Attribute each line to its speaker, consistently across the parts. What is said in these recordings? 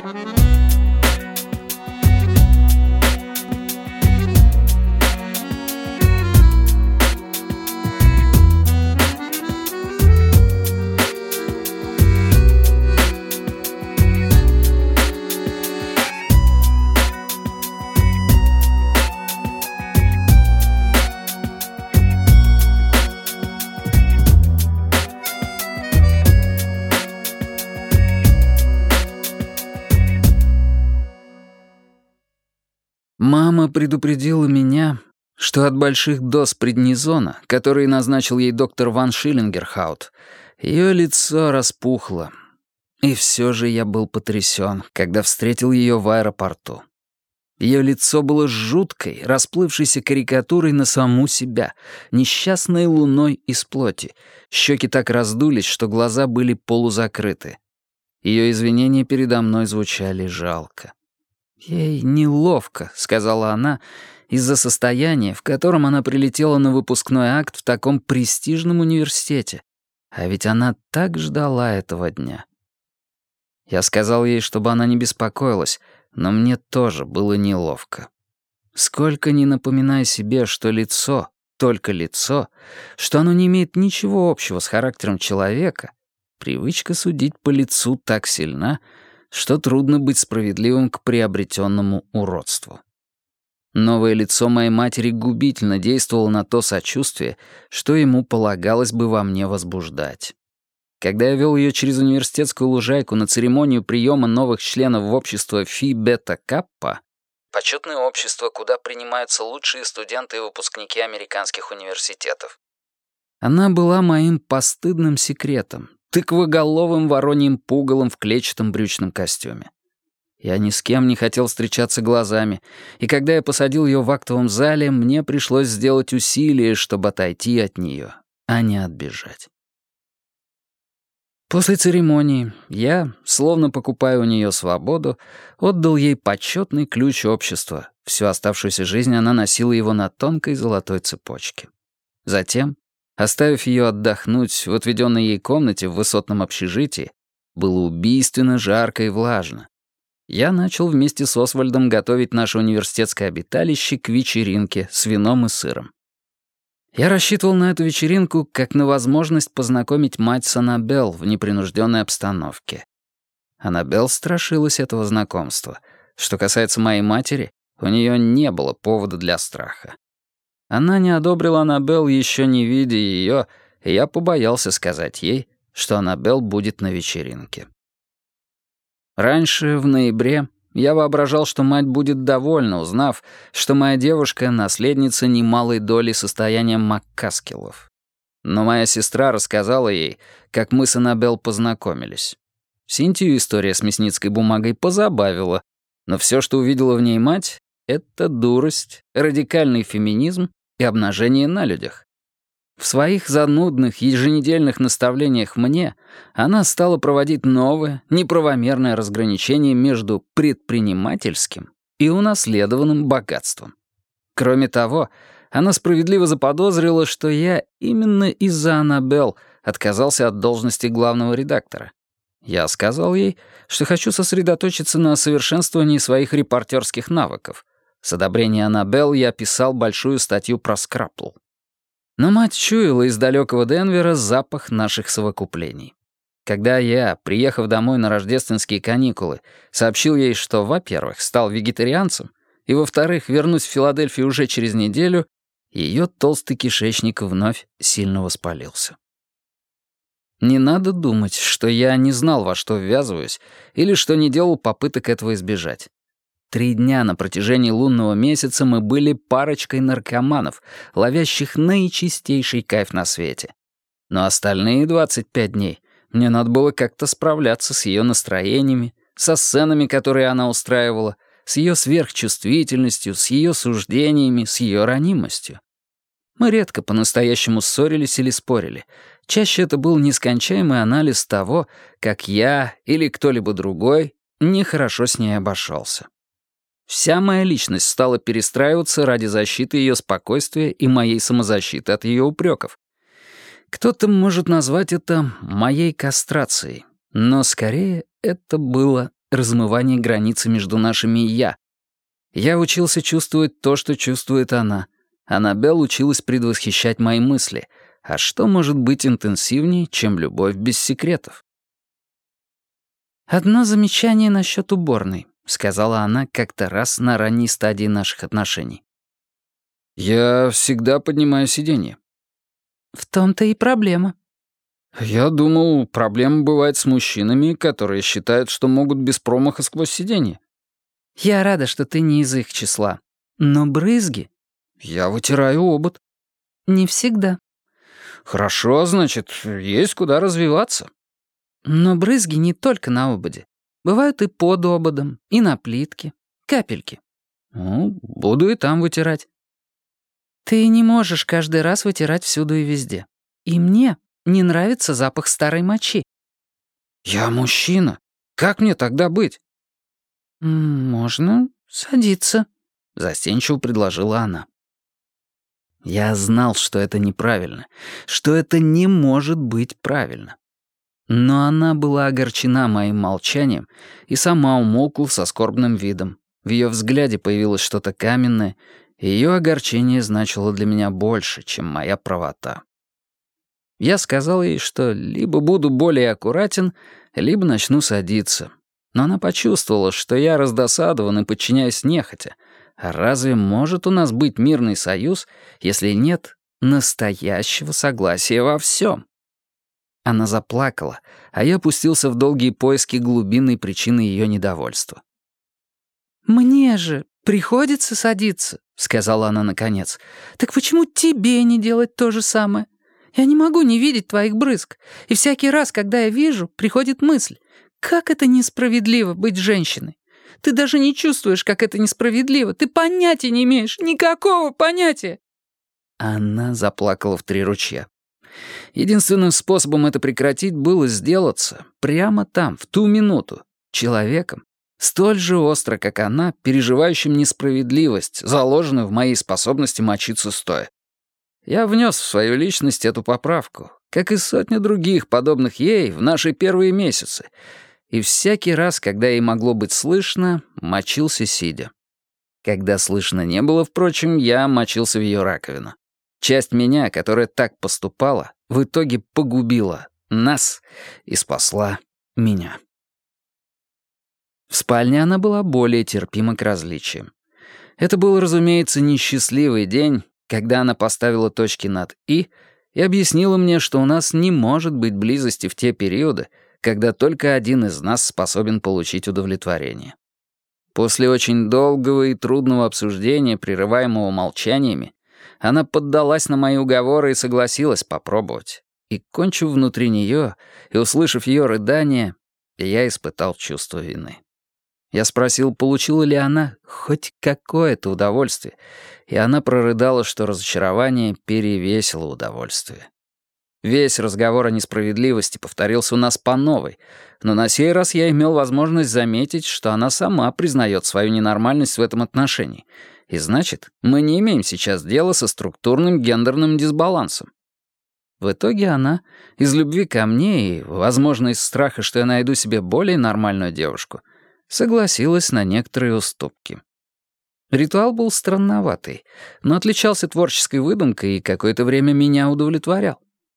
Speaker 1: Мама предупредила меня, что от больших доз преднизона, которые назначил ей доктор Ван Шиллингерхаут, ее лицо распухло. И все же я был потрясен, когда встретил ее в аэропорту. Ее лицо было жуткой, расплывшейся карикатурой на саму себя, несчастной луной из плоти. Щеки так раздулись, что глаза были полузакрыты. Ее извинения передо мной звучали жалко. «Ей неловко», — сказала она, из-за состояния, в котором она прилетела на выпускной акт в таком престижном университете. А ведь она так ждала этого дня. Я сказал ей, чтобы она не беспокоилась, но мне тоже было неловко. Сколько ни напоминай себе, что лицо, только лицо, что оно не имеет ничего общего с характером человека, привычка судить по лицу так сильна, что трудно быть справедливым к приобретенному уродству. Новое лицо моей матери губительно действовало на то сочувствие, что ему полагалось бы во мне возбуждать. Когда я вел ее через университетскую лужайку на церемонию приема новых членов в общество Фи Бета Каппа, почетное общество, куда принимаются лучшие студенты и выпускники американских университетов, она была моим постыдным секретом, тыквоголовым вороньим пугалом в клетчатом брючном костюме. Я ни с кем не хотел встречаться глазами, и когда я посадил ее в актовом зале, мне пришлось сделать усилие, чтобы отойти от нее, а не отбежать. После церемонии я, словно покупая у нее свободу, отдал ей почетный ключ общества. Всю оставшуюся жизнь она носила его на тонкой золотой цепочке. Затем, оставив ее отдохнуть в отведенной ей комнате в высотном общежитии, было убийственно жарко и влажно. Я начал вместе с Освальдом готовить наше университетское обиталище к вечеринке с вином и сыром. Я рассчитывал на эту вечеринку как на возможность познакомить мать с Аннабелл в непринужденной обстановке. Аннабелл страшилась этого знакомства. Что касается моей матери, у нее не было повода для страха. Она не одобрила Аннабелл, еще не видя ее, и я побоялся сказать ей, что Аннабелл будет на вечеринке. Раньше, в ноябре, я воображал, что мать будет довольна, узнав, что моя девушка — наследница немалой доли состояния Маккаскиллов. Но моя сестра рассказала ей, как мы с Аннабелл познакомились. Синтию история с мясницкой бумагой позабавила, но все, что увидела в ней мать, — это дурость, радикальный феминизм и обнажение на людях. В своих занудных еженедельных наставлениях мне она стала проводить новое, неправомерное разграничение между предпринимательским и унаследованным богатством. Кроме того, она справедливо заподозрила, что я именно из-за Аннабелл отказался от должности главного редактора. Я сказал ей, что хочу сосредоточиться на совершенствовании своих репортерских навыков. С одобрения Аннабелл я писал большую статью про скрапл. Но мать чуяла из далекого Денвера запах наших совокуплений. Когда я, приехав домой на рождественские каникулы, сообщил ей, что, во-первых, стал вегетарианцем, и, во-вторых, вернусь в Филадельфию уже через неделю, ее толстый кишечник вновь сильно воспалился. Не надо думать, что я не знал, во что ввязываюсь, или что не делал попыток этого избежать. 3 дня на протяжении лунного месяца мы были парочкой наркоманов, ловящих наичистейший кайф на свете. Но остальные 25 дней мне надо было как-то справляться с ее настроениями, со сценами, которые она устраивала, с ее сверхчувствительностью, с ее суждениями, с ее ранимостью. Мы редко по-настоящему ссорились или спорили. Чаще это был нескончаемый анализ того, как я или кто-либо другой нехорошо с ней обошелся. Вся моя личность стала перестраиваться ради защиты ее спокойствия и моей самозащиты от ее упреков. Кто-то может назвать это моей кастрацией, но скорее это было размывание границы между нашими «я». Я учился чувствовать то, что чувствует она. Аннабелл училась предвосхищать мои мысли. А что может быть интенсивнее, чем любовь без секретов? «Одно замечание насчет уборной», — сказала она как-то раз на ранней стадии наших отношений. «Я всегда поднимаю сиденье». «В том-то и проблема». «Я думал, проблема бывает с мужчинами, которые считают, что могут без промаха сквозь сиденье». «Я рада, что ты не из их числа. Но брызги...» «Я вытираю обод». «Не всегда». «Хорошо, значит, есть куда развиваться». «Но брызги не только на ободе. Бывают и под ободом, и на плитке. Капельки». «Ну, буду и там вытирать». «Ты не можешь каждый раз вытирать всюду и везде. И мне не нравится запах старой мочи». «Я мужчина. Как мне тогда быть?» «Можно садиться», — застенчиво предложила она. Я знал, что это неправильно, что это не может быть правильно. Но она была огорчена моим молчанием и сама умолкла со скорбным видом. В ее взгляде появилось что-то каменное, и ее огорчение значило для меня больше, чем моя правота. Я сказал ей, что либо буду более аккуратен, либо начну садиться. Но она почувствовала, что я раздосадован и подчиняюсь нехотя. А разве может у нас быть мирный союз, если нет настоящего согласия во всем? Она заплакала, а я пустился в долгие поиски глубинной причины ее недовольства. «Мне же приходится садиться», — сказала она наконец. «Так почему тебе не делать то же самое? Я не могу не видеть твоих брызг, и всякий раз, когда я вижу, приходит мысль, как это несправедливо быть женщиной. Ты даже не чувствуешь, как это несправедливо. Ты понятия не имеешь, никакого понятия». Она заплакала в 3 ручья. Единственным способом это прекратить было сделаться прямо там, в ту минуту, человеком, столь же остро, как она, переживающим несправедливость, заложенную в моей способности мочиться стоя. Я внес в свою личность эту поправку, как и сотни других, подобных ей, в наши первые месяцы, и всякий раз, когда ей могло быть слышно, мочился сидя. Когда слышно не было, впрочем, я мочился в ее раковину. Часть меня, которая так поступала, в итоге погубила нас и спасла меня. В спальне она была более терпима к различиям. Это был, разумеется, несчастливый день, когда она поставила точки над «и» и объяснила мне, что у нас не может быть близости в те периоды, когда только один из нас способен получить удовлетворение. После очень долгого и трудного обсуждения, прерываемого молчаниями, она поддалась на мои уговоры и согласилась попробовать. И, кончив внутри нее и услышав ее рыдание, я испытал чувство вины. Я спросил, получила ли она хоть какое-то удовольствие, и она прорыдала, что разочарование перевесило удовольствие. Весь разговор о несправедливости повторился у нас по новой, но на сей раз я имел возможность заметить, что она сама признает свою ненормальность в этом отношении, и значит, мы не имеем сейчас дела со структурным гендерным дисбалансом. В итоге она, из любви ко мне и, возможно, из страха, что я найду себе более нормальную девушку, согласилась на некоторые уступки. Ритуал был странноватый, но отличался творческой выдумкой и какое-то время меня удовлетворял.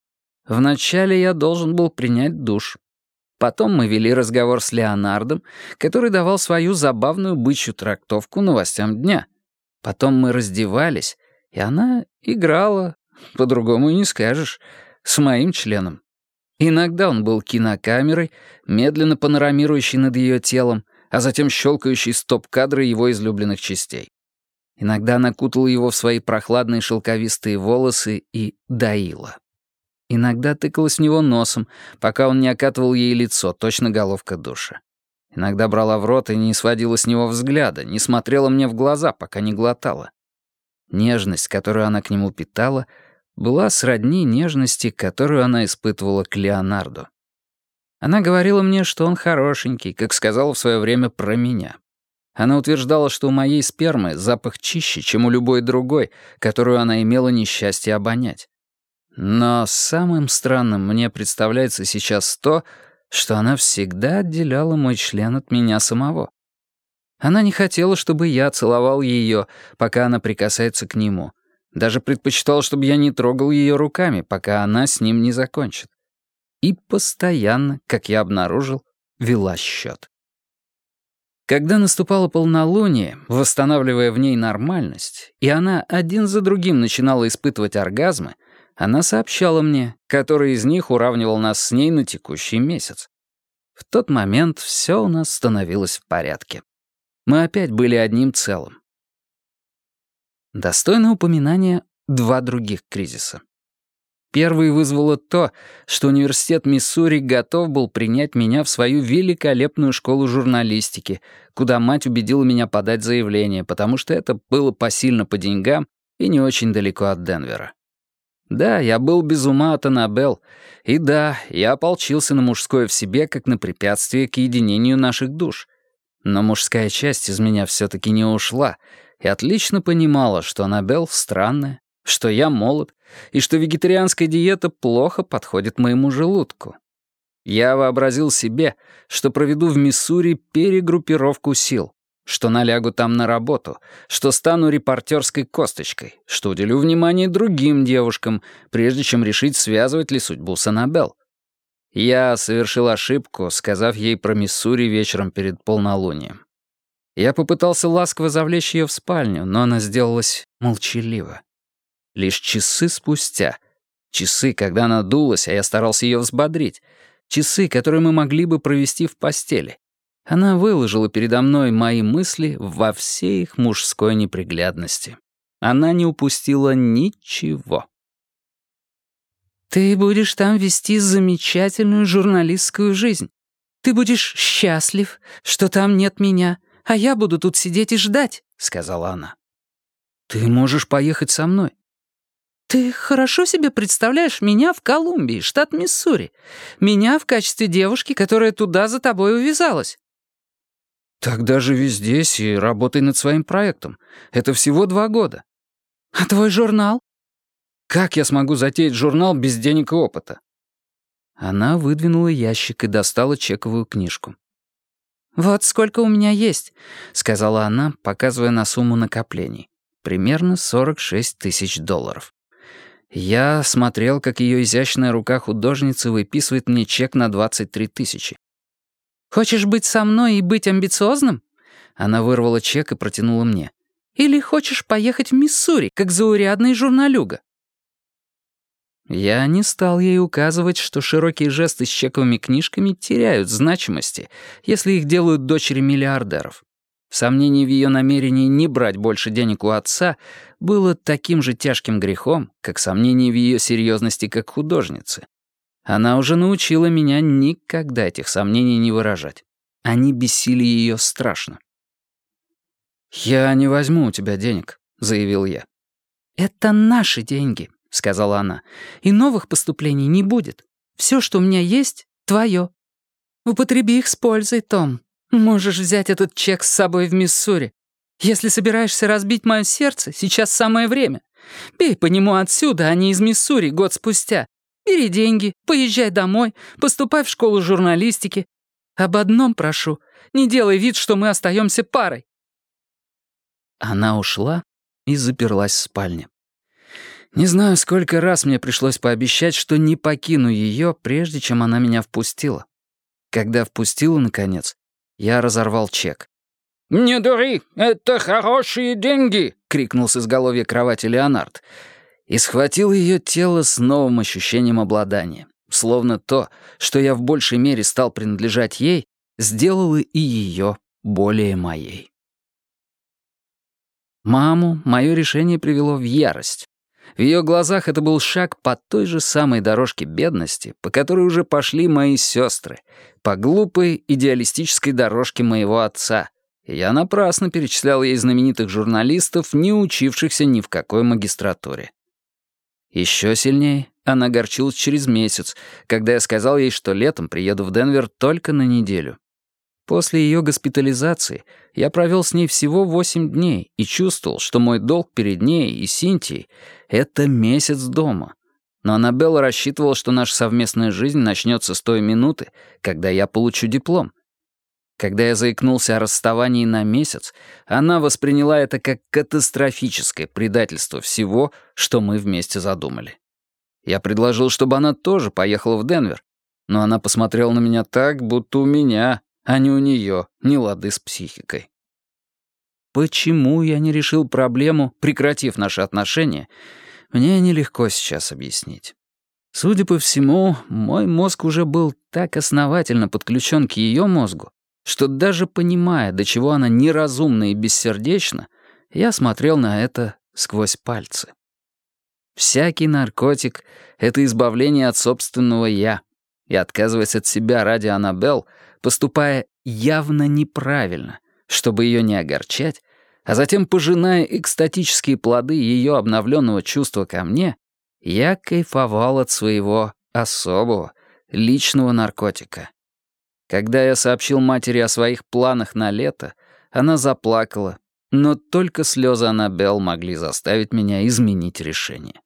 Speaker 1: Вначале я должен был принять душ. Потом мы вели разговор с Леонардом, который давал свою забавную бычью трактовку новостям дня. Потом мы раздевались, и она играла, по-другому и не скажешь, с моим членом. Иногда он был кинокамерой, медленно панорамирующей над ее телом, а затем щелкающий стоп-кадры его излюбленных частей. Иногда она кутала его в свои прохладные шелковистые волосы и доила. Иногда тыкалась в него носом, пока он не окатывал ей лицо, точно головка душа. Иногда брала в рот и не сводила с него взгляда, не смотрела мне в глаза, пока не глотала. Нежность, которую она к нему питала, была сродни нежности, которую она испытывала к Леонарду. Она говорила мне, что он хорошенький, как сказала в свое время про меня. Она утверждала, что у моей спермы запах чище, чем у любой другой, которую она имела несчастье обонять. Но самым странным мне представляется сейчас то, что она всегда отделяла мой член от меня самого. Она не хотела, чтобы я целовал ее, пока она прикасается к нему. Даже предпочитала, чтобы я не трогал ее руками, пока она с ним не закончит. И постоянно, как я обнаружил, вела счет. Когда наступало полнолуние, восстанавливая в ней нормальность, и она один за другим начинала испытывать оргазмы, она сообщала мне, который из них уравнивал нас с ней на текущий месяц. В тот момент все у нас становилось в порядке. Мы опять были одним целым. Достойно упоминания два других кризиса. Первый вызвало то, что университет Миссури готов был принять меня в свою великолепную школу журналистики, куда мать убедила меня подать заявление, потому что это было посильно по деньгам и не очень далеко от Денвера. Да, я был без ума от Аннабелл, и да, я ополчился на мужское в себе как на препятствие к единению наших душ. Но мужская часть из меня все-таки не ушла и отлично понимала, что Аннабелл странная, что я молод, и что вегетарианская диета плохо подходит моему желудку. Я вообразил себе, что проведу в Миссури перегруппировку сил, что налягу там на работу, что стану репортерской косточкой, что уделю внимание другим девушкам, прежде чем решить, связывать ли судьбу с Аннабелл. Я совершил ошибку, сказав ей про Миссури вечером перед полнолунием. Я попытался ласково завлечь ее в спальню, но она сделалась молчалива. Лишь часы спустя, часы, когда она дулась, а я старался ее взбодрить, часы, которые мы могли бы провести в постели, она выложила передо мной мои мысли во всей их мужской неприглядности. Она не упустила ничего. «Ты будешь там вести замечательную журналистскую жизнь. Ты будешь счастлив, что там нет меня, а я буду тут сидеть и ждать», — сказала она. «Ты можешь поехать со мной». «Ты хорошо себе представляешь меня в Колумбии, штат Миссури? Меня в качестве девушки, которая туда за тобой увязалась». «Тогда живи здесь и работай над своим проектом. Это всего 2 года». «А твой журнал?» «Как я смогу затеять журнал без денег и опыта?» Она выдвинула ящик и достала чековую книжку. «Вот сколько у меня есть», — сказала она, показывая на сумму накоплений. Примерно $46 000. Я смотрел, как ее изящная рука художницы выписывает мне чек на 23 000. «Хочешь быть со мной и быть амбициозным?» Она вырвала чек и протянула мне. «Или хочешь поехать в Миссури, как заурядный журналюга?» Я не стал ей указывать, что широкие жесты с чековыми книжками теряют значимости, если их делают дочери миллиардеров. Сомнение в ее намерении не брать больше денег у отца было таким же тяжким грехом, как сомнение в ее серьезности как художницы. Она уже научила меня никогда этих сомнений не выражать. Они бесили ее страшно. «Я не возьму у тебя денег», — заявил я. «Это наши деньги», — сказала она, — «и новых поступлений не будет. Все, что у меня есть, твое. Употреби их с пользой, Том. Можешь взять этот чек с собой в Миссури. Если собираешься разбить мое сердце, сейчас самое время. Бей по нему отсюда, а не из Миссури год спустя. Бери деньги, поезжай домой, поступай в школу журналистики. Об одном прошу, не делай вид, что мы остаемся парой». Она ушла и заперлась в спальне. Не знаю, сколько раз мне пришлось пообещать, что не покину ее, прежде чем она меня впустила. Когда впустила, наконец, я разорвал чек. «Не дури, это хорошие деньги!» — крикнул с изголовья кровати Леонард. И схватил ее тело с новым ощущением обладания. Словно то, что я в большей мере стал принадлежать ей, сделало и ее более моей. Маму мое решение привело в ярость. В ее глазах это был шаг по той же самой дорожке бедности, по которой уже пошли мои сестры, по глупой идеалистической дорожке моего отца. И я напрасно перечислял ей знаменитых журналистов, не учившихся ни в какой магистратуре. Еще сильнее она огорчилась через месяц, когда я сказал ей, что летом приеду в Денвер только на неделю. После ее госпитализации я провел с ней всего 8 дней и чувствовал, что мой долг перед ней и Синтией — это месяц дома. Но Аннабелла рассчитывала, что наша совместная жизнь начнется с той минуты, когда я получу диплом. Когда я заикнулся о расставании на месяц, она восприняла это как катастрофическое предательство всего, что мы вместе задумали. Я предложил, чтобы она тоже поехала в Денвер, но она посмотрела на меня так, будто у меня, а не у нее, не лады с психикой. Почему я не решил проблему, прекратив наши отношения, мне нелегко сейчас объяснить. Судя по всему, мой мозг уже был так основательно подключен к ее мозгу, что даже понимая, до чего она неразумна и бессердечна, я смотрел на это сквозь пальцы. Всякий наркотик — это избавление от собственного «я», и отказываясь от себя ради Аннабелл, поступая явно неправильно, чтобы ее не огорчать, а затем пожиная экстатические плоды ее обновленного чувства ко мне, я кайфовал от своего особого, личного наркотика. Когда я сообщил матери о своих планах на лето, она заплакала, но только слезы Аннабелл могли заставить меня изменить решение.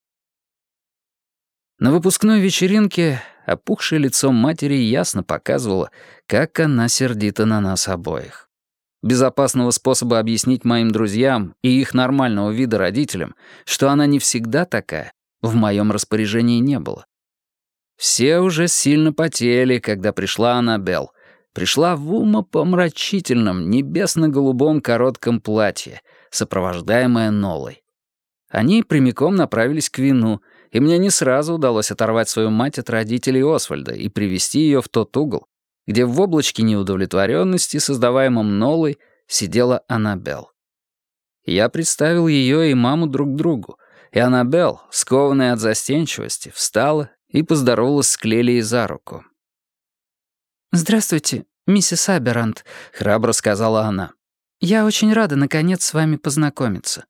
Speaker 1: На выпускной вечеринке опухшее лицо матери ясно показывало, как она сердита на нас обоих. Безопасного способа объяснить моим друзьям и их нормального вида родителям, что она не всегда такая, в моем распоряжении не было. Все уже сильно потели, когда пришла Аннабелл. Пришла в умопомрачительном небесно-голубом коротком платье, сопровождаемая Нолой. Они прямиком направились к вину, и мне не сразу удалось оторвать свою мать от родителей Освальда и привести ее в тот угол, где в облачке неудовлетворенности, создаваемом Нолой, сидела Аннабелл. Я представил ее и маму друг другу, и Аннабелл, скованная от застенчивости, встала и поздоровалась с Клелией за руку. «Здравствуйте, миссис Аберант», — храбро сказала она. «Я очень рада, наконец, с вами познакомиться».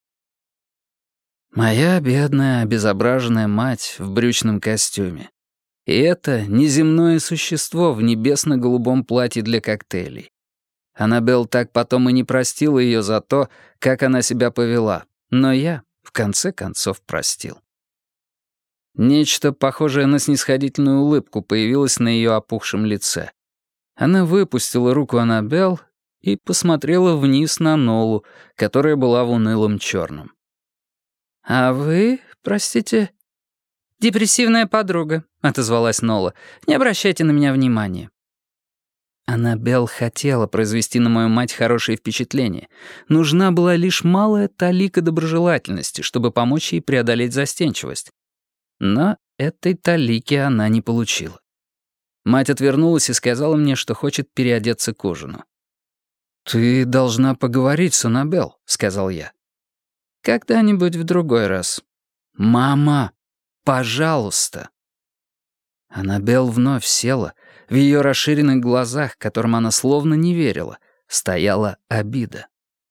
Speaker 1: Моя бедная, обезображенная мать в брючном костюме. И это неземное существо в небесно-голубом платье для коктейлей. Аннабелл так потом и не простила ее за то, как она себя повела, но я, в конце концов, простил. Нечто похожее на снисходительную улыбку появилось на ее опухшем лице. Она выпустила руку Аннабелл и посмотрела вниз на Нолу, которая была в унылом черном. «А вы, простите?» «Депрессивная подруга», — отозвалась Нола. «Не обращайте на меня внимания». Аннабелл хотела произвести на мою мать хорошее впечатление. Нужна была лишь малая талика доброжелательности, чтобы помочь ей преодолеть застенчивость. Но этой талики она не получила. Мать отвернулась и сказала мне, что хочет переодеться к ужину. «Ты должна поговорить с Аннабелл», — сказал я. «Когда-нибудь в другой раз». «Мама, пожалуйста». Аннабелл вновь села. В ее расширенных глазах, которым она словно не верила, стояла обида.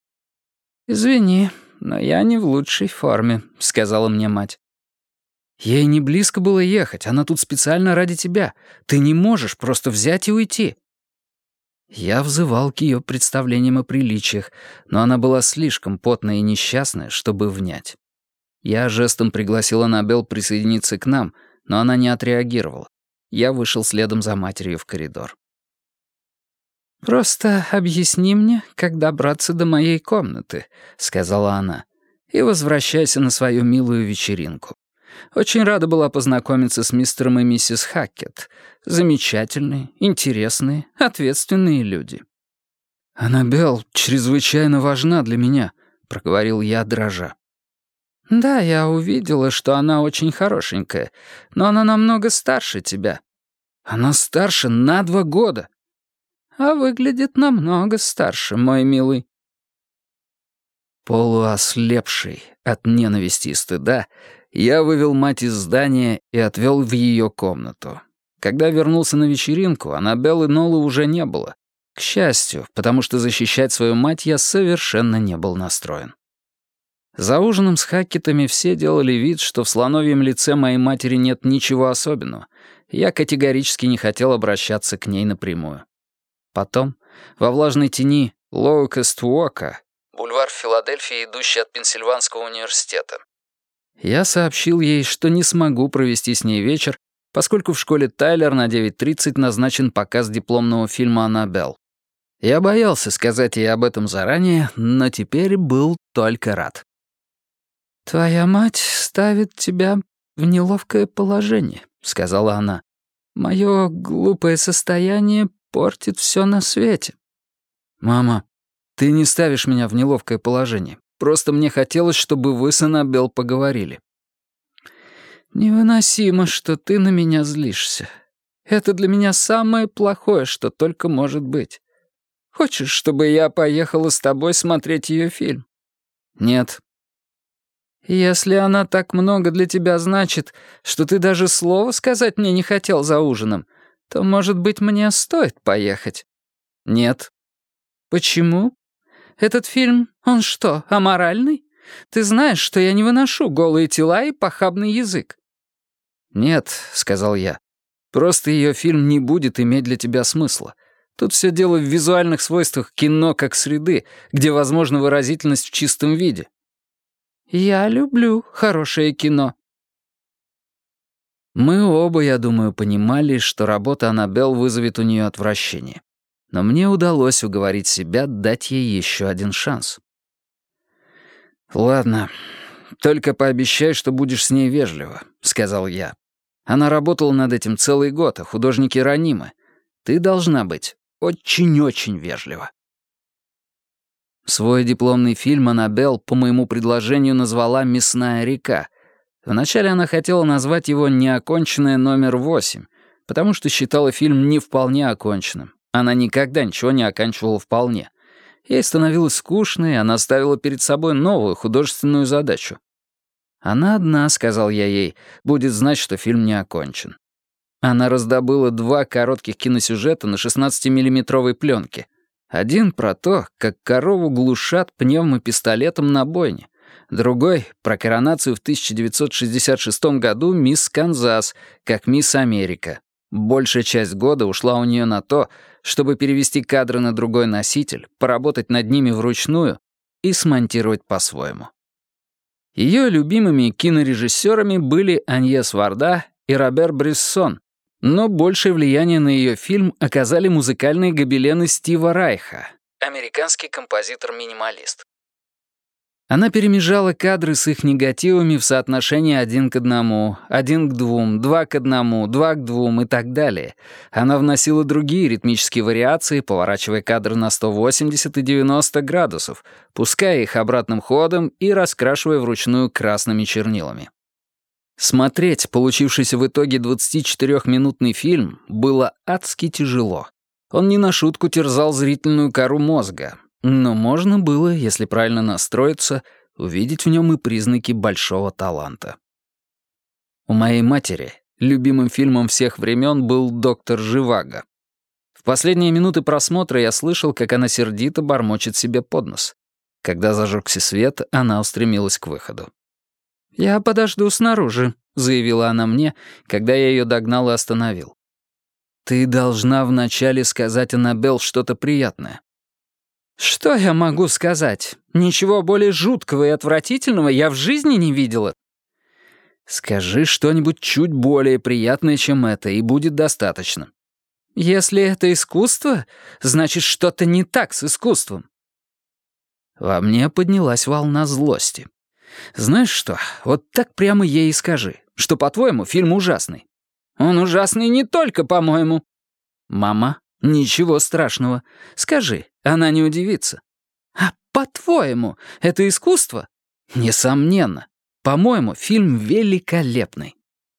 Speaker 1: «Извини, но я не в лучшей форме», — сказала мне мать. «Ей не близко было ехать, она тут специально ради тебя. Ты не можешь просто взять и уйти». Я взывал к ее представлениям о приличиях, но она была слишком потная и несчастная, чтобы внять. Я жестом пригласил Аннабелл присоединиться к нам, но она не отреагировала. Я вышел следом за матерью в коридор. «Просто объясни мне, как добраться до моей комнаты», — сказала она, «и возвращайся на свою милую вечеринку. Очень рада была познакомиться с мистером и миссис Хаккет. Замечательные, интересные, ответственные люди». «Аннабелл чрезвычайно важна для меня», — проговорил я, дрожа. «Да, я увидела, что она очень хорошенькая, но она намного старше тебя». «Она старше на 2 года». «А выглядит намного старше, мой милый». Полуослепший от ненависти и стыда, я вывел мать из здания и отвел в ее комнату. Когда вернулся на вечеринку, Аннабелл и Нолы уже не было. К счастью, потому что защищать свою мать я совершенно не был настроен. За ужином с Хаккетами все делали вид, что в слоновьем лице моей матери нет ничего особенного. Я категорически не хотел обращаться к ней напрямую. Потом, во влажной тени Лоукест-Уока, бульвар в Филадельфии, идущий от Пенсильванского университета, Я сообщил ей, что не смогу провести с ней вечер, поскольку в школе Тайлер на 9:30 назначен показ дипломного фильма «Аннабелл». Я боялся сказать ей об этом заранее, но теперь был только рад. «Твоя мать ставит тебя в неловкое положение», — сказала она. «Мое глупое состояние портит все на свете». «Мама, ты не ставишь меня в неловкое положение. Просто мне хотелось, чтобы вы с Аннабелл поговорили». «Невыносимо, что ты на меня злишься. Это для меня самое плохое, что только может быть. Хочешь, чтобы я поехала с тобой смотреть ее фильм?» «Нет». «Если она так много для тебя значит, что ты даже слова сказать мне не хотел за ужином, то, может быть, мне стоит поехать?» «Нет». «Почему? Этот фильм, он что, аморальный? Ты знаешь, что я не выношу голые тела и похабный язык». «Нет», — сказал я, — «просто ее фильм не будет иметь для тебя смысла. Тут все дело в визуальных свойствах кино как среды, где возможна выразительность в чистом виде». «Я люблю хорошее кино». Мы оба, я думаю, понимали, что работа Аннабелл вызовет у нее отвращение. Но мне удалось уговорить себя дать ей еще один шанс. «Ладно, только пообещай, что будешь с ней вежлива», — сказал я. «Она работала над этим целый год, а художники ранимы. Ты должна быть очень-очень вежлива». Свой дипломный фильм Аннабелл по моему предложению назвала «Мясная река». Вначале она хотела назвать его «Неоконченное номер 8», потому что считала фильм не вполне оконченным. Она никогда ничего не оканчивала вполне. Ей становилось скучно, и она ставила перед собой новую художественную задачу. «Она одна», — сказал я ей, — «будет знать, что фильм не окончен». Она раздобыла 2 коротких киносюжета на 16-миллиметровой пленке. Один про то, как корову глушат пневмопистолетом на бойне. Другой — про коронацию в 1966 году мисс Канзас, как мисс Америка. Большая часть года ушла у нее на то, чтобы перевести кадры на другой носитель, поработать над ними вручную и смонтировать по-своему. Ее любимыми кинорежиссерами были Аньес Варда и Робер Брессон, но большее влияние на ее фильм оказали музыкальные гобелены Стива Райха, американский композитор-минималист. Она перемежала кадры с их негативами в соотношении 1:1, 1:2, 2:1, 2:2 и так далее. Она вносила другие ритмические вариации, поворачивая кадры на 180 и 90 градусов, пуская их обратным ходом и раскрашивая вручную красными чернилами. Смотреть получившийся в итоге 24-минутный фильм было адски тяжело. Он не на шутку терзал зрительную кору мозга, но можно было, если правильно настроиться, увидеть в нем и признаки большого таланта. У моей матери любимым фильмом всех времен был «Доктор Живаго». В последние минуты просмотра я слышал, как она сердито бормочет себе под нос. Когда зажегся свет, она устремилась к выходу. «Я подожду снаружи», — заявила она мне, когда я ее догнал и остановил. «Ты должна вначале сказать Аннабелл что-то приятное». «Что я могу сказать? Ничего более жуткого и отвратительного я в жизни не видела». «Скажи что-нибудь чуть более приятное, чем это, и будет достаточно». «Если это искусство, значит, что-то не так с искусством». Во мне поднялась волна злости. «Знаешь что, вот так прямо ей и скажи, что, по-твоему, фильм ужасный». «Он ужасный не только, по-моему». «Мама, ничего страшного. Скажи, она не удивится». «А по-твоему, это искусство?» «Несомненно. По-моему, фильм великолепный».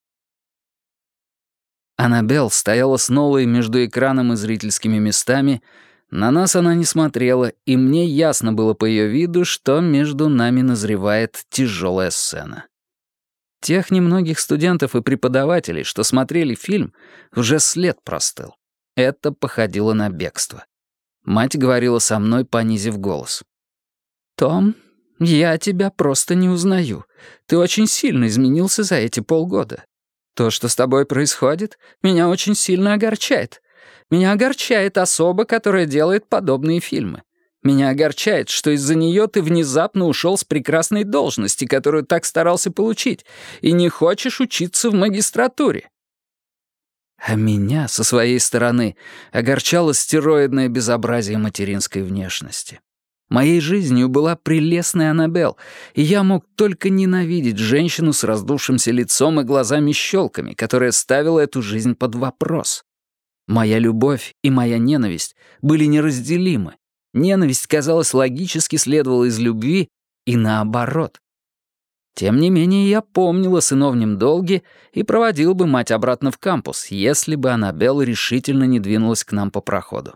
Speaker 1: Аннабелл стояла с Нолой между экраном и зрительскими местами. На нас она не смотрела, и мне ясно было по ее виду, что между нами назревает тяжелая сцена. Тех немногих студентов и преподавателей, что смотрели фильм, уже след простыл. Это походило на бегство. Мать говорила со мной, понизив голос. «Том, я тебя просто не узнаю. Ты очень сильно изменился за эти полгода. То, что с тобой происходит, меня очень сильно огорчает. Меня огорчает особа, которая делает подобные фильмы. Меня огорчает, что из-за нее ты внезапно ушел с прекрасной должности, которую так старался получить, и не хочешь учиться в магистратуре. А меня, со своей стороны, огорчало стероидное безобразие материнской внешности. Моей жизнью была прелестная Аннабелл, и я мог только ненавидеть женщину с раздувшимся лицом и глазами-щелками, которая ставила эту жизнь под вопрос. Моя любовь и моя ненависть были неразделимы. Ненависть, казалось, логически следовала из любви и наоборот. Тем не менее, я помнил о сыновнем долге и проводил бы мать обратно в кампус, если бы Аннабелл решительно не двинулась к нам по проходу.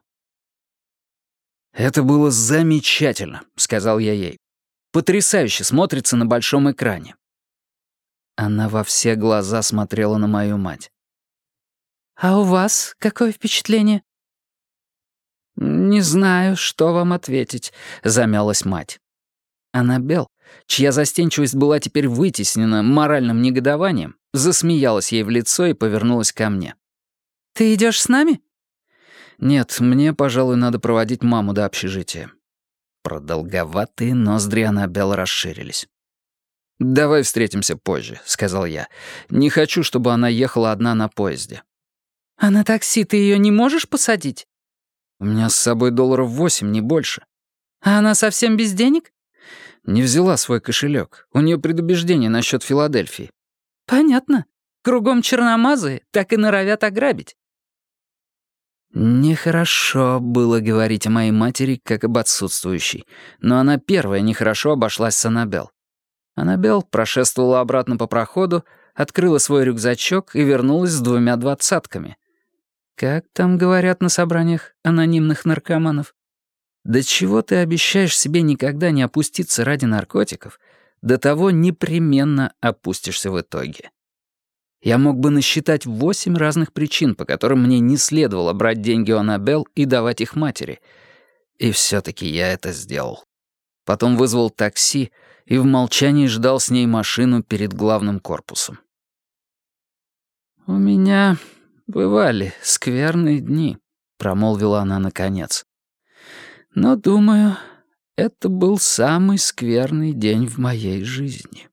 Speaker 1: «Это было замечательно», — сказал я ей. «Потрясающе смотрится на большом экране». Она во все глаза смотрела на мою мать. «А у вас какое впечатление?» «Не знаю, что вам ответить», — замялась мать. Аннабелл, чья застенчивость была теперь вытеснена моральным негодованием, засмеялась ей в лицо и повернулась ко мне. «Ты идешь с нами?» «Нет, мне, пожалуй, надо проводить маму до общежития». Продолговатые ноздри Аннабелл расширились. «Давай встретимся позже», — сказал я. «Не хочу, чтобы она ехала одна на поезде». «А на такси ты ее не можешь посадить?» «У меня с собой $8, не больше». «А она совсем без денег?» «Не взяла свой кошелек. У нее предубеждение насчет Филадельфии». «Понятно. Кругом черномазые, так и норовят ограбить». Нехорошо было говорить о моей матери как об отсутствующей, но она первая нехорошо обошлась с Аннабелл. Аннабелл прошествовала обратно по проходу, открыла свой рюкзачок и вернулась с 2 двадцатками. Как там говорят на собраниях анонимных наркоманов? До чего ты обещаешь себе никогда не опуститься ради наркотиков, до того непременно опустишься в итоге. Я мог бы насчитать 8 разных причин, по которым мне не следовало брать деньги у Аннабелл и давать их матери. И все-таки я это сделал. Потом вызвал такси и в молчании ждал с ней машину перед главным корпусом. «У меня бывали скверные дни», — промолвила она наконец. «Но, думаю, это был самый скверный день в моей жизни».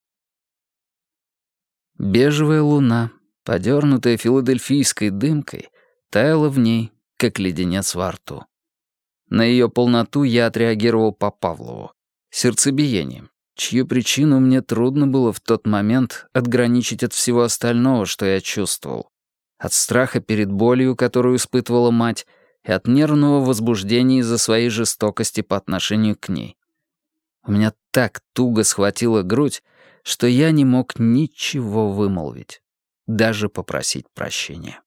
Speaker 1: Бежевая луна, подернутая филадельфийской дымкой, таяла в ней, как леденец во рту. На ее полноту я отреагировал по Павлову, сердцебиением, чью причину мне трудно было в тот момент отграничить от всего остального, что я чувствовал. От страха перед болью, которую испытывала мать, и от нервного возбуждения из-за своей жестокости по отношению к ней. У меня так туго схватила грудь, что я не мог ничего вымолвить, даже попросить прощения.